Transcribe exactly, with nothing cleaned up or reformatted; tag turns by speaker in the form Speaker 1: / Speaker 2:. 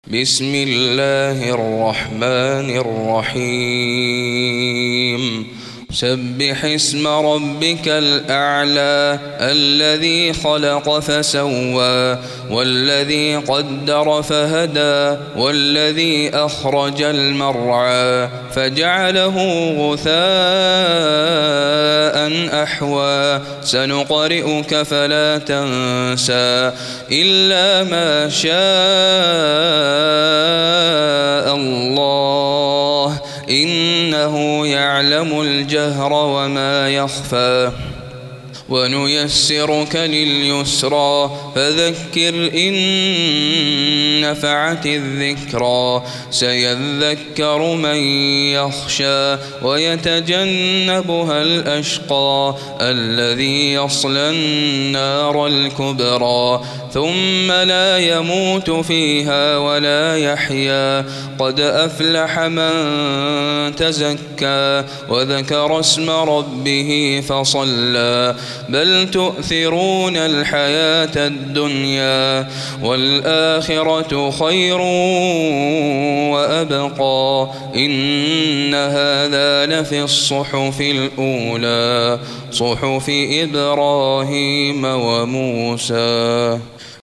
Speaker 1: بسم الله الرحمن الرحيم سبح اسم ربك الأعلى الذي خلق فسوى والذي قدر فهدى والذي أخرج المرعى فجعله غثاء أحوى سنقرئك فلا تنسى إلا ما شاء الله إنه يعلم الجهر وما يخفى ونيسرك لليسرى فذكر إن نفعت الذكرى سيذكر من يخشى ويتجنبها الأشقى الذي يصلى النار الكبرى ثم لا يموت فيها ولا يحيا قد أفلح من تزكى وذكر اسم ربه فصلى بل تؤثرون الحياة الدنيا والآخرة خير وأبقى إن هذا لفي الصحف الأولى صحف إبراهيم وموسى.